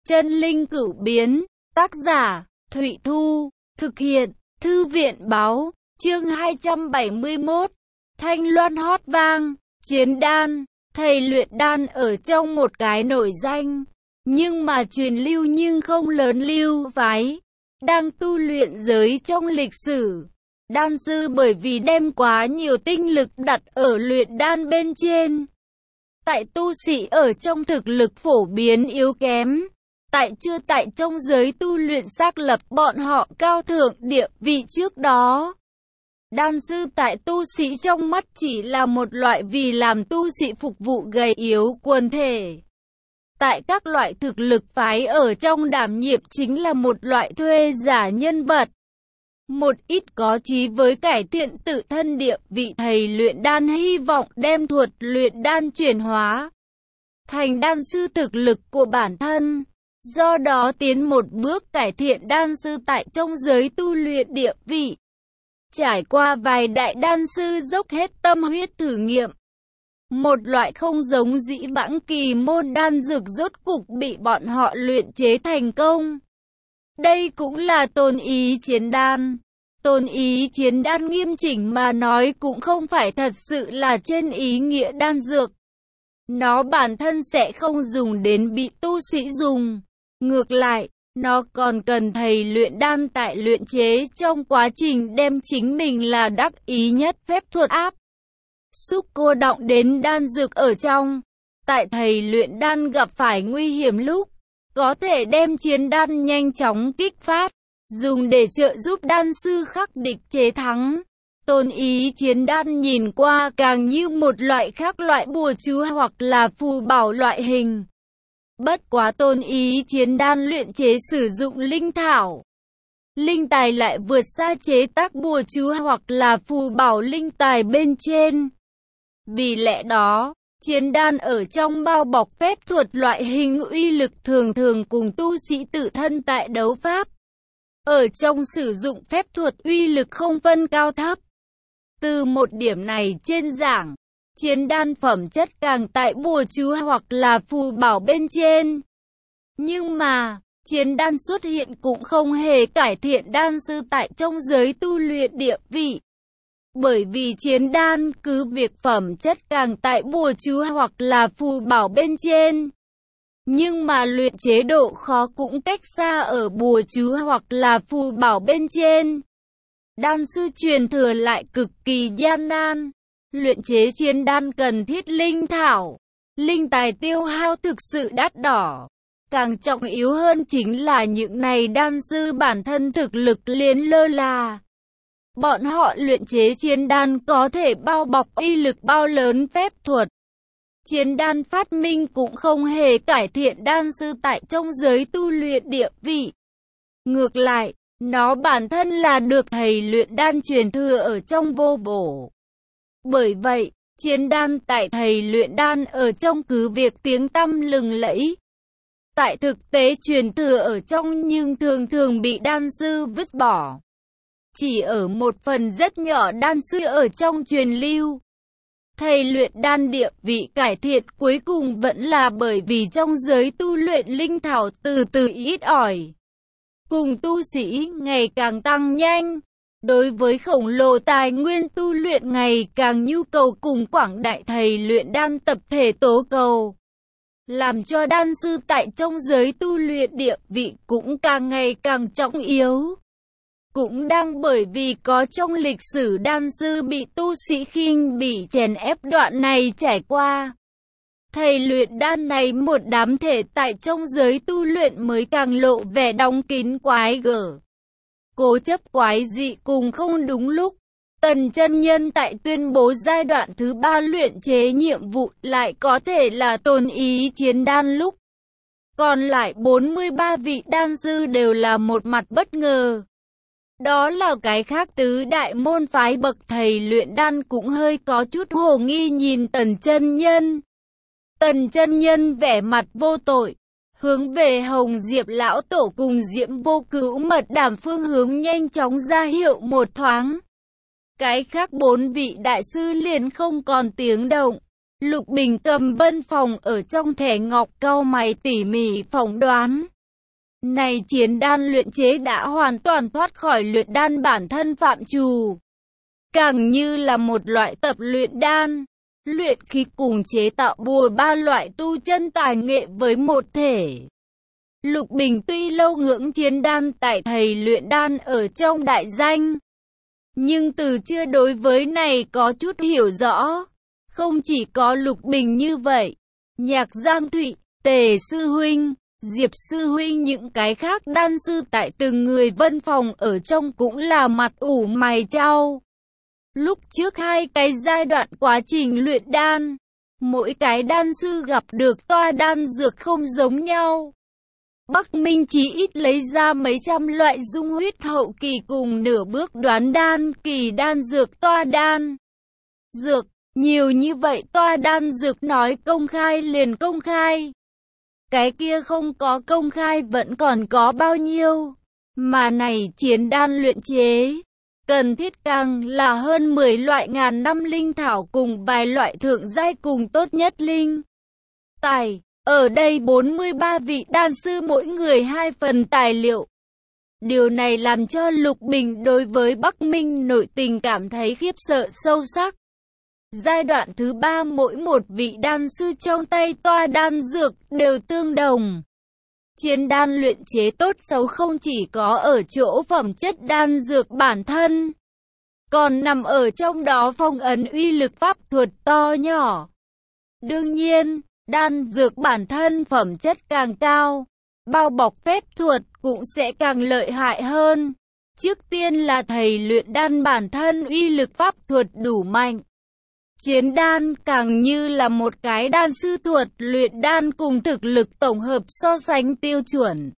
Chân linh cửu biến, tác giả, Thụy Thu, thực hiện, Thư viện báo, chương 271, Thanh Loan hót vang, chiến đan, thầy luyện đan ở trong một cái nổi danh, nhưng mà truyền lưu nhưng không lớn lưu phái, đang tu luyện giới trong lịch sử. Đan sư bởi vì đem quá nhiều tinh lực đặt ở luyện đan bên trên. Tại tu sĩ ở trong thực lực phổ biến yếu kém. Tại trong giới tu luyện xác lập bọn họ cao thượng địa vị trước đó. Đan sư tại tu sĩ trong mắt chỉ là một loại vì làm tu sĩ phục vụ gầy yếu quần thể. Tại các loại thực lực phái ở trong đảm nhiệm chính là một loại thuê giả nhân vật. Một ít có chí với cải thiện tự thân địa vị thầy luyện đan hy vọng đem thuật luyện đan chuyển hóa thành đan sư thực lực của bản thân. Do đó tiến một bước cải thiện đan sư tại trong giới tu luyện địa vị. Trải qua vài đại đan sư dốc hết tâm huyết thử nghiệm. Một loại không giống dĩ vãng kỳ môn đan dược rốt cục bị bọn họ luyện chế thành công. Đây cũng là tôn ý chiến đan. Tôn ý chiến đan nghiêm chỉnh mà nói cũng không phải thật sự là trên ý nghĩa đan dược. Nó bản thân sẽ không dùng đến bị tu sĩ dùng. Ngược lại, nó còn cần thầy luyện đan tại luyện chế trong quá trình đem chính mình là đắc ý nhất phép thuật áp. Xúc cô động đến đan dược ở trong. Tại thầy luyện đan gặp phải nguy hiểm lúc, có thể đem chiến đan nhanh chóng kích phát, dùng để trợ giúp đan sư khắc địch chế thắng. Tôn ý chiến đan nhìn qua càng như một loại khác loại bùa chú hoặc là phù bảo loại hình. Bất quá tôn ý chiến đan luyện chế sử dụng linh thảo. Linh tài lại vượt xa chế tác bùa chú hoặc là phù bảo linh tài bên trên. Vì lẽ đó, chiến đan ở trong bao bọc phép thuật loại hình uy lực thường thường cùng tu sĩ tự thân tại đấu pháp. Ở trong sử dụng phép thuật uy lực không phân cao thấp. Từ một điểm này trên giảng, chiến đan phẩm chất càng tại bùa chú hoặc là phù bảo bên trên. Nhưng mà, chiến đan xuất hiện cũng không hề cải thiện đan sư tại trong giới tu luyện địa vị. Bởi vì chiến đan cứ việc phẩm chất càng tại bùa chú hoặc là phù bảo bên trên. Nhưng mà luyện chế độ khó cũng cách xa ở bùa chú hoặc là phù bảo bên trên. Đan sư truyền thừa lại cực kỳ gian nan. Luyện chế chiến đan cần thiết linh thảo, linh tài tiêu hao thực sự đắt đỏ. Càng trọng yếu hơn chính là những này đan sư bản thân thực lực liền lơ là. Bọn họ luyện chế chiến đan có thể bao bọc uy lực bao lớn phép thuật. Chiến đan phát minh cũng không hề cải thiện đan sư tại trong giới tu luyện địa vị. Ngược lại, nó bản thân là được thầy luyện đan truyền thừa ở trong vô bổ. Bởi vậy, chiến đan tại thầy luyện đan ở trong cứ việc tiếng tăm lừng lẫy. Tại thực tế truyền thừa ở trong nhưng thường thường bị đan sư vứt bỏ. Chỉ ở một phần rất nhỏ đan sư ở trong truyền lưu. Thầy luyện đan địa vị cải thiện cuối cùng vẫn là bởi vì trong giới tu luyện linh thảo từ từ ít ỏi. Cùng tu sĩ ngày càng tăng nhanh. Đối với khổng lồ tài nguyên tu luyện ngày càng nhu cầu cùng quảng đại thầy luyện đan tập thể tố cầu. Làm cho đan sư tại trong giới tu luyện địa vị cũng càng ngày càng trọng yếu. Cũng đang bởi vì có trong lịch sử đan sư bị tu sĩ khinh bỉ chèn ép đoạn này trải qua. Thầy luyện đan này một đám thể tại trong giới tu luyện mới càng lộ vẻ đóng kín quái gở. Cố chấp quái dị cùng không đúng lúc. Tần chân nhân tại tuyên bố giai đoạn thứ 3 luyện chế nhiệm vụ lại có thể là tôn ý chiến đan lúc. Còn lại 43 vị đan sư đều là một mặt bất ngờ. Đó là cái khác tứ đại môn phái bậc thầy luyện đan cũng hơi có chút hồ nghi nhìn tần chân nhân. Tần chân nhân vẻ mặt vô tội. Hướng về Hồng Diệp lão tổ cùng Diễm Vô Cữu mật đàm phương hướng nhanh chóng ra hiệu một thoáng. Cái khác 4 vị đại sư liền không còn tiếng động. Lục Bình cầm bân phòng ở trong thẻ ngọc cau mày tỉ mỉ phỏng đoán. Này chiến đan luyện chế đã hoàn toàn thoát khỏi luyện đan bản thân phạm trù, càng như là một loại tập luyện đan, luyện khí cùng chế tạo bùa, ba loại tu chân tài nghệ với một thể. Lục Bình tuy lâu ngưỡng chiến đan tại thầy luyện đan ở trong đại danh, nhưng từ chưa đối với này có chút hiểu rõ. Không chỉ có Lục Bình như vậy, Nhạc Giang Thụy, Tề sư huynh, Diệp sư huynh, những cái khác đan sư tại từng người văn phòng ở trong cũng là mặt ủ mày chau. Lúc trước hai cái giai đoạn quá trình luyện đan, mỗi cái đan sư gặp được toa đan dược không giống nhau. Bắc Minh chí ít lấy ra mấy trăm loại dung huyết hậu kỳ cùng nửa bước đoán đan kỳ đan dược toa đan. Dược, nhiều như vậy toa đan dược nói công khai liền công khai. Cái kia không có công khai vẫn còn có bao nhiêu. Mà này chiến đan luyện chế, cần thiết càng là hơn 10 loại ngàn năm linh thảo cùng vài loại thượng giai cùng tốt nhất linh tài. Ở đây 43 vị đan sư mỗi người 2 phần tài liệu. Điều này làm cho Lục Bình đối với Bắc Minh nội tình cảm thấy khiếp sợ sâu sắc. Giai đoạn thứ 3 mỗi một vị đan sư trong tay toa đan dược đều tương đồng. Chiến đan luyện chế tốt xấu không chỉ có ở chỗ phẩm chất đan dược bản thân, còn nằm ở trong đó phong ấn uy lực pháp thuật to nhỏ. Đương nhiên, đan dược bản thân phẩm chất càng cao, bao bọc phép thuật cũng sẽ càng lợi hại hơn. Trước tiên là thầy luyện đan bản thân uy lực pháp thuật đủ mạnh. Chiến đan càng như là một cái đan sư thuật luyện đan cùng thực lực tổng hợp so sánh tiêu chuẩn.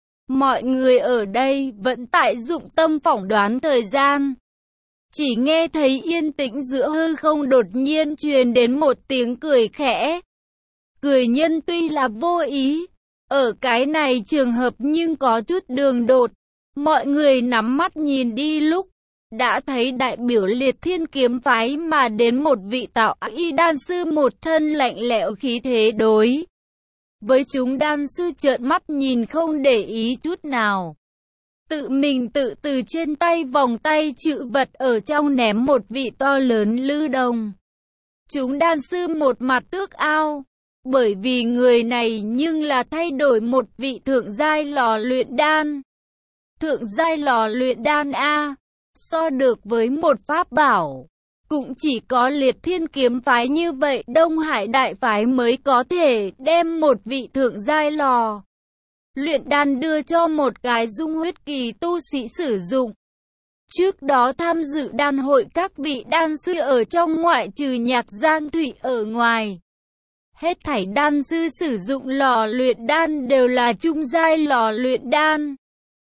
Mọi người ở đây vẫn tại dụng tâm phỏng đoán thời gian. Chỉ nghe thấy yên tĩnh giữa hư không đột nhiên truyền đến một tiếng cười khẽ. Cười nhân tuy là vô ý, ở cái này trường hợp nhưng có chút đường đột. Mọi người nắm mắt nhìn đi lúc đã thấy đại biểu Liệt Thiên kiếm phái mà đến một vị tạo y đan sư, một thân lạnh lẽo khí thế đối với chúng đan sư trợn mắt nhìn không để ý chút nào. Tự mình tự từ trên tay vòng tay chữ vật ở trong ném một vị to lớn lư đồng. Chúng đan sư một mặt ước ao, bởi vì người này nhưng là thay đổi một vị thượng giai lò luyện đan. Thượng giai lò luyện đan A, so được với một pháp bảo, cũng chỉ có Liệt Thiên kiếm phái như vậy Đông Hải đại phái mới có thể đem một vị thượng giai lò luyện đan đưa cho một cái dung huyết kỳ tu sĩ sử dụng. Trước đó tham dự đan hội các vị đan sư ở trong ngoại trừ Nhạc Giang Thụy ở ngoài, hết thảy đan sư sử dụng lò luyện đan đều là trung giai lò luyện đan.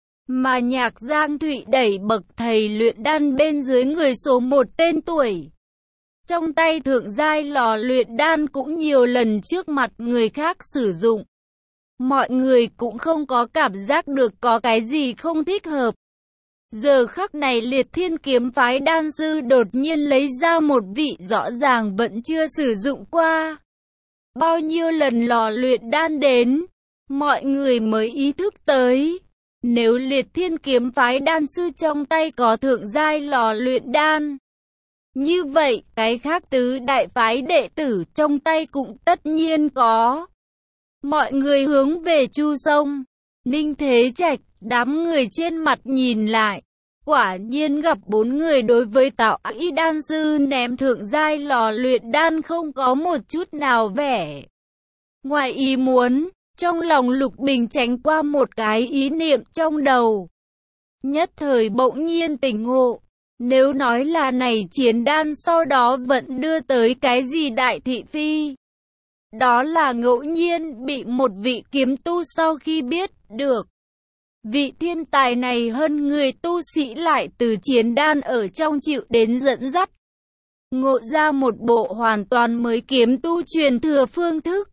Mà Nhạc Giang Thụy đẩy bậc thầy luyện đan bên dưới người số 1 tên tuổi. Trong tay thượng giai lò luyện đan cũng nhiều lần trước mặt người khác sử dụng. Mọi người cũng không có cảm giác được có cái gì không thích hợp. Giờ khắc này Liệt Thiên kiếm phái đan sư đột nhiên lấy ra một vị rõ ràng vẫn chưa sử dụng qua. Bao nhiêu lần lò luyện đan đến, mọi người mới ý thức tới. Nếu Liệt Thiên kiếm phái đan sư trong tay có thượng giai lò luyện đan, như vậy cái khác tứ đại phái đệ tử trong tay cũng tất nhiên có. Mọi người hướng về Chu Sông, Ninh Thế Trạch, đám người trên mặt nhìn lại. Quả nhiên gặp 4 người đối với tạo y đan sư ném thượng giai lò luyện đan không có một chút nào vẻ ngoài ý muốn. Trong lòng Lục Bình tránh qua một cái ý niệm trong đầu. Nhất thời bỗng nhiên tỉnh ngộ. Nếu nói là này chiến đan sau đó vẫn đưa tới cái gì đại thị phi, đó là ngẫu nhiên bị một vị kiếm tu sau khi biết được vị thiên tài này hơn người tu sĩ lại từ chiến đan ở trong chịu đến dẫn dắt, ngộ ra một bộ hoàn toàn mới kiếm tu truyền thừa phương thức.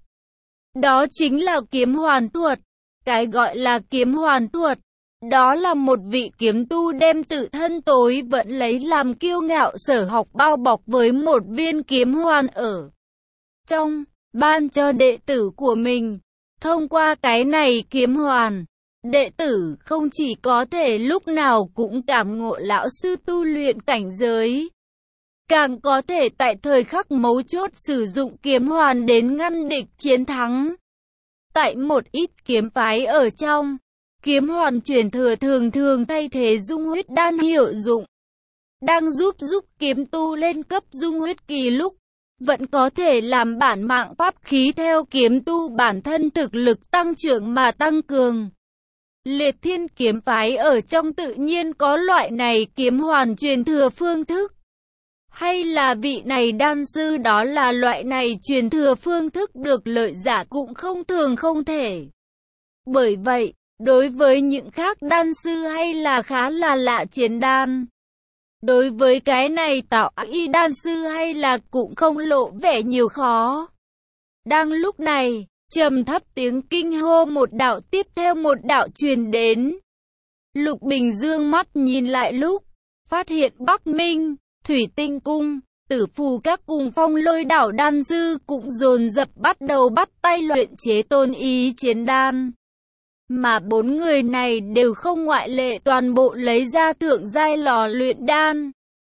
Đó chính là kiếm hoàn thuật. Cái gọi là kiếm hoàn thuật, đó là một vị kiếm tu đem tự thân tối vẫn lấy làm kiêu ngạo sở học bao bọc với một viên kiếm hoàn ở trong, ban cho đệ tử của mình. Thông qua cái này kiếm hoàn, Đệ tử không chỉ có thể lúc nào cũng cảm ngộ lão sư tu luyện cảnh giới, càng có thể tại thời khắc mấu chốt sử dụng kiếm hoàn đến ngăn địch chiến thắng. Tại một ít kiếm phái ở trong, kiếm hoàn truyền thừa thường thường thay thế dung huyết đan hiệu dụng, đang giúp kiếm tu lên cấp dung huyết kỳ lúc, vẫn có thể làm bản mạng pháp khí theo kiếm tu bản thân thực lực tăng trưởng mà tăng cường. Liệt thiên kiếm phái ở trong tự nhiên có loại này kiếm hoàn truyền thừa phương thức. Hay là vị này đan sư đó là loại này truyền thừa phương thức được lợi giả cũng không thể. Bởi vậy, đối với những khác đan sư hay là khá là lạ chiến đan. Đối với cái này tạo y đan sư hay là cũng không lộ vẻ nhiều khó. Đang lúc này, trầm thấp tiếng kinh hô một đạo tiếp theo một đạo truyền đến. Lục Bình dương mắt nhìn lại lúc, phát hiện Bắc Minh, Thủy Tinh Cung, Tử Phù các cùng Phong Lôi đảo đan sư cũng dồn dập bắt đầu bắt tay luyện chế tôn ý chiến đan. Mà bốn người này đều không ngoại lệ toàn bộ lấy ra thượng giai lò luyện đan.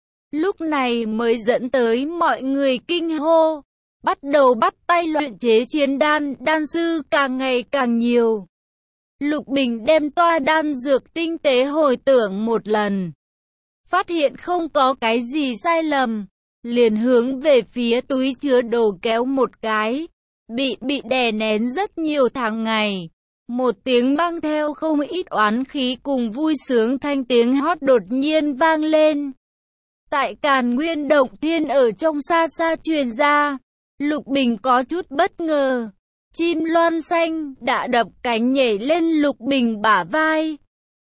Lúc này mới dẫn tới mọi người kinh hô, bắt đầu bắt tay luyện chế chiến đan, đan sư càng ngày càng nhiều. Lục Bình đem toa đan dược tinh tế hồi tưởng một lần. Phát hiện không có cái gì sai lầm, liền hướng về phía túi chứa đồ kéo một cái, bị đè nén rất nhiều tháng ngày. Một tiếng mang theo không ít oán khí cùng vui sướng thanh tiếng hót đột nhiên vang lên. Tại Càn Nguyên Động Thiên ở trong xa xa truyền ra, Lục Bình có chút bất ngờ. Chim loan xanh đã đập cánh nhảy lên Lục Bình bả vai.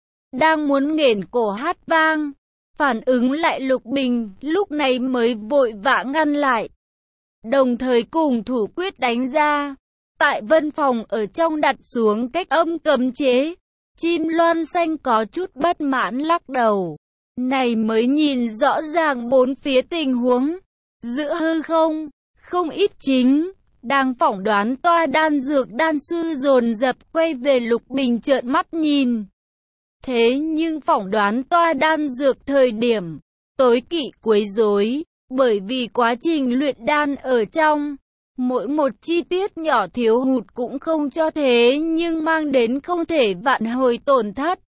Đang muốn nghển cổ hát vang. Phản ứng lại Lục Bình lúc này mới vội vã ngăn lại. Đồng thời cùng thủ quyết đánh ra. Tại văn phòng ở trong đặt xuống cách âm cấm chế. Chim loan xanh có chút bất mãn lắc đầu. Này mới nhìn rõ ràng bốn phía tình huống. Giữa hư không ít chính đang phỏng đoán toa đan dược đan sư dồn dập quay về Lục Bình trợn mắt nhìn. Thế nhưng phỏng đoán toa đan dược thời điểm tối kỵ quấy rối, bởi vì quá trình luyện đan ở trong, mỗi một chi tiết nhỏ thiếu hụt cũng không cho thế nhưng mang đến không thể vạn hồi tổn thất.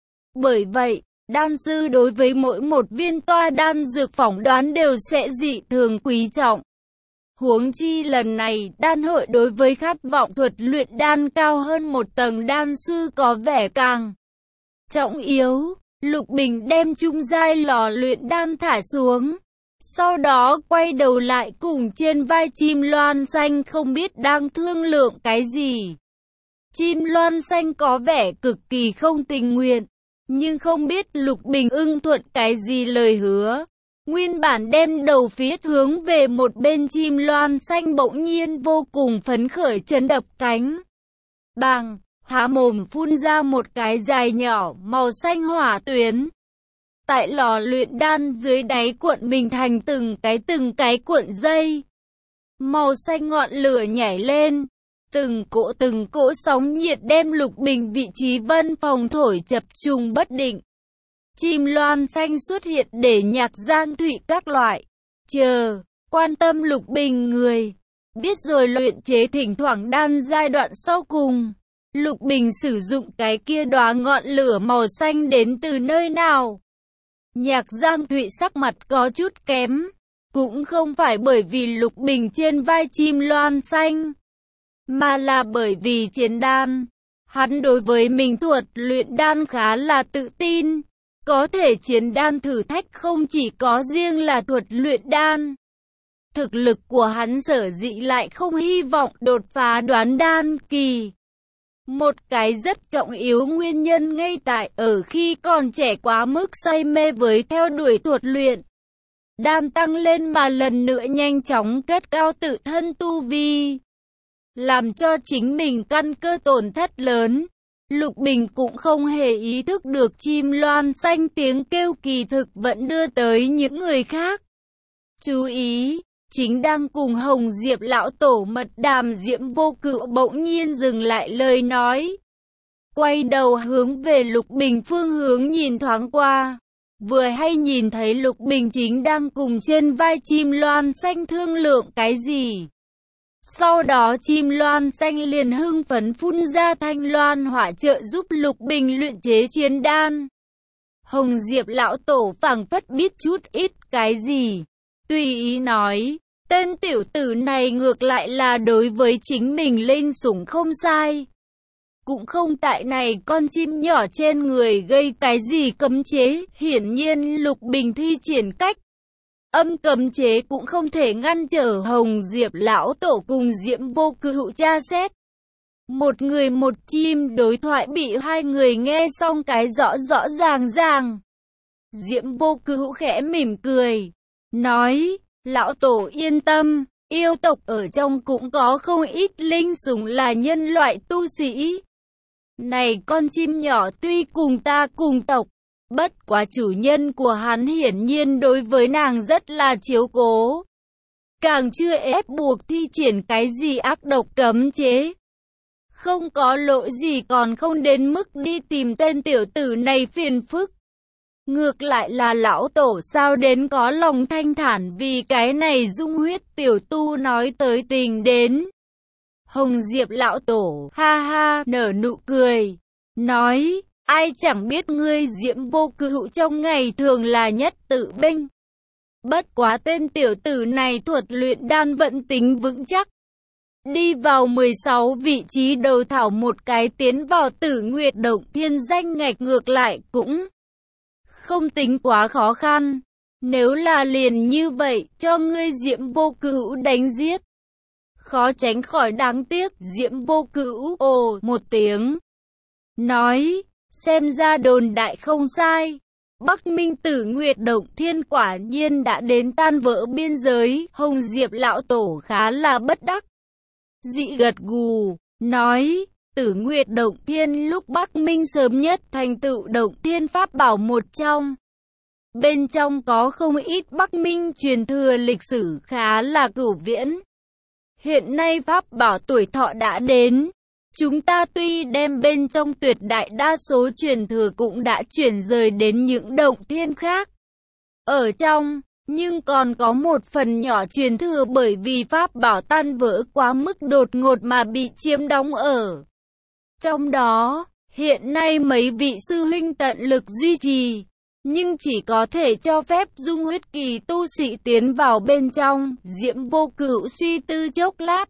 Bởi vậy, đan sư đối với mỗi một viên toa đan dược phỏng đoán đều sẽ dị thường quý trọng. Huống chi lần này, đan hội đối với khát vọng thuật luyện đan cao hơn một tầng đan sư có vẻ càng trọng yếu. Lục Bình đem trung giai lò luyện đan thả xuống. Sau đó quay đầu lại cùng trên vai chim loan xanh không biết đang thương lượng cái gì. Chim loan xanh có vẻ cực kỳ không tình nguyện, nhưng không biết Lục Bình ưng thuận cái gì lời hứa. Nguyên bản đem đầu phía hướng về một bên chim loan xanh bỗng nhiên vô cùng phấn khởi chấn đập cánh. Bàng, há mồm phun ra một cái dài nhỏ màu xanh hỏa tuyến. Tại lò luyện đan dưới đáy cuộn mình thành từng cái cuộn dây. Màu xanh ngọn lửa nhảy lên. Từng cỗ sóng nhiệt đem Lục Bình vị trí văn phòng thổi chập trùng bất định. Chim loan xanh xuất hiện để nhạc giang thụy các loại. Quan tâm Lục Bình người. Biết rồi luyện chế thỉnh thoảng đan giai đoạn sau cùng. Lục Bình sử dụng cái kia đóa ngọn lửa màu xanh đến từ nơi nào? Nhạc giang thụy sắc mặt có chút kém. Cũng không phải bởi vì Lục Bình trên vai chim loan xanh, mà là bởi vì chiến đan. Hắn đối với mình thuật luyện đan khá là tự tin. Có thể chiến đan thử thách không chỉ có riêng là thuật luyện đan. Thực lực của hắn sở dĩ lại không hy vọng đột phá đoán đan kỳ. Một cái rất trọng yếu nguyên nhân ngay tại ở khi còn trẻ quá mức say mê với theo đuổi thuật luyện đan tăng lên mà lần nữa nhanh chóng cất cao tự thân tu vi, làm cho chính mình căn cơ tổn thất lớn. Lục Bình cũng không hề ý thức được chim loan xanh tiếng kêu kỳ thực vẫn đưa tới những người khác chú ý. Chính đang cùng Hồng Diệp lão tổ mật đàm, Diễm Vô Cự bỗng nhiên dừng lại lời nói. quay đầu hướng về Lục Bình phương hướng nhìn thoáng qua. Vừa hay nhìn thấy Lục Bình chính đang cùng trên vai chim loan xanh thương lượng cái gì. Sau đó chim loan xanh liền hưng phấn phun ra thanh loan hỏa trợ giúp Lục Bình luyện chế chiến đan. Hồng Diệp lão tổ phảng phất biết chút ít cái gì. Tùy ý nói, tên tiểu tử này ngược lại là đối với chính mình lên sủng không sai. Cũng không tại này con chim nhỏ trên người gây cái gì cấm chế, hiển nhiên Lục Bình thi triển cách âm cấm chế cũng không thể ngăn trở Hồng Diệp lão tổ cùng Diễm Vô Cự tra xét. Một người một chim đối thoại bị hai người nghe xong cái rõ rõ ràng ràng. Diễm Vô Cự khẽ mỉm cười, nói, lão tổ yên tâm, yêu tộc ở trong cũng có không ít linh sủng là nhân loại tu sĩ. Này con chim nhỏ tuy cùng ta cùng tộc, bất quá chủ nhân của hắn hiển nhiên đối với nàng rất là chiếu cố. Càng chưa ép buộc thi triển cái gì ác độc cấm chế. Không có lỗi gì còn không đến mức đi tìm tên tiểu tử này phiền phức. Ngược lại là lão tổ sao đến có lòng thanh thản vì cái này dung huyết tiểu tu nói tới tình đến. Hồng Diệp lão tổ ha ha nở nụ cười, nói, ai chẳng biết ngươi Diễm Vô Cự trong ngày thường là nhất tự binh. Bất quá tên tiểu tử này thuật luyện đan vẫn tính vững chắc. Đi vào 16 vị trí đầu thảo một cái tiến vào Tử Nguyệt Động Thiên danh ngạch ngược lại cũng không tính quá khó khăn. Nếu là liền như vậy cho ngươi Diễm Vô Cự đánh giết, khó tránh khỏi đáng tiếc. Diễm Vô Cự ồ một tiếng, nói, xem ra đồn đại không sai. Bắc Minh Tử Nguyệt Động Thiên quả nhiên đã đến tan vỡ biên giới. Hồng Diệp lão tổ khá là bất đắc dĩ gật gù, nói, Tử Nguyệt Động Thiên lúc Bắc Minh sớm nhất thành tựu Động Thiên pháp bảo một trong. Bên trong có không ít Bắc Minh truyền thừa lịch sử khá là cửu viễn. Hiện nay pháp bảo tuổi thọ đã đến. Chúng ta tuy đem bên trong tuyệt đại đa số truyền thừa cũng đã chuyển rời đến những động thiên khác. Ở trong, nhưng còn có một phần nhỏ truyền thừa bởi vì pháp bảo tan vỡ quá mức đột ngột mà bị chiếm đóng ở. Trong đó, hiện nay mấy vị sư huynh tận lực duy trì, nhưng chỉ có thể cho phép dung huyết kỳ tu sĩ tiến vào bên trong. Diễm Vô Cự suy tư chốc lát,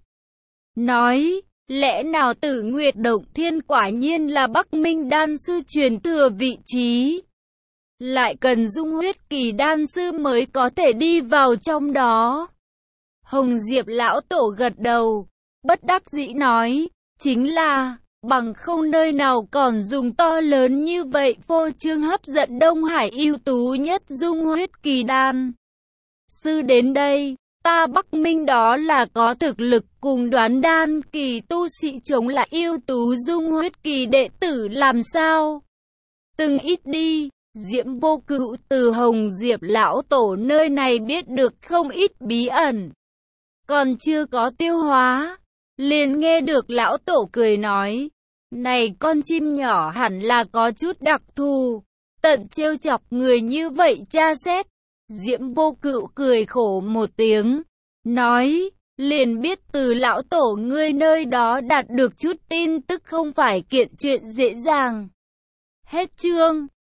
nói, lẽ nào Tử Nguyệt Động Thiên quả nhiên là Bắc Minh đan sư truyền thừa vị trí, lại cần dung huyết kỳ đan sư mới có thể đi vào trong đó. Hồng Diệp lão tổ gật đầu, bất đắc dĩ nói, chính là, bằng không nơi nào còn dùng to lớn như vậy phô trương hấp dẫn Đông Hải ưu tú nhất dung huyết kỳ đan sư đến đây. Ta Bắc Minh đó là có thực lực cùng đoán đan kỳ tu sĩ chống lại ưu tú dung huyết kỳ đệ tử làm sao? Từng ít đi, Diễm Vô Cự từ Hồng Diệp lão tổ nơi này biết được không ít bí ẩn. Còn chưa có tiêu hóa, liền nghe được lão tổ cười nói, này con chim nhỏ hẳn là có chút đặc thù, tận trêu chọc người như vậy tra xét. Diễm Vô Cự cười khổ một tiếng, nói, liền biết từ lão tổ ngươi nơi đó đạt được chút tin tức không phải kiện chuyện dễ dàng. Hết chương.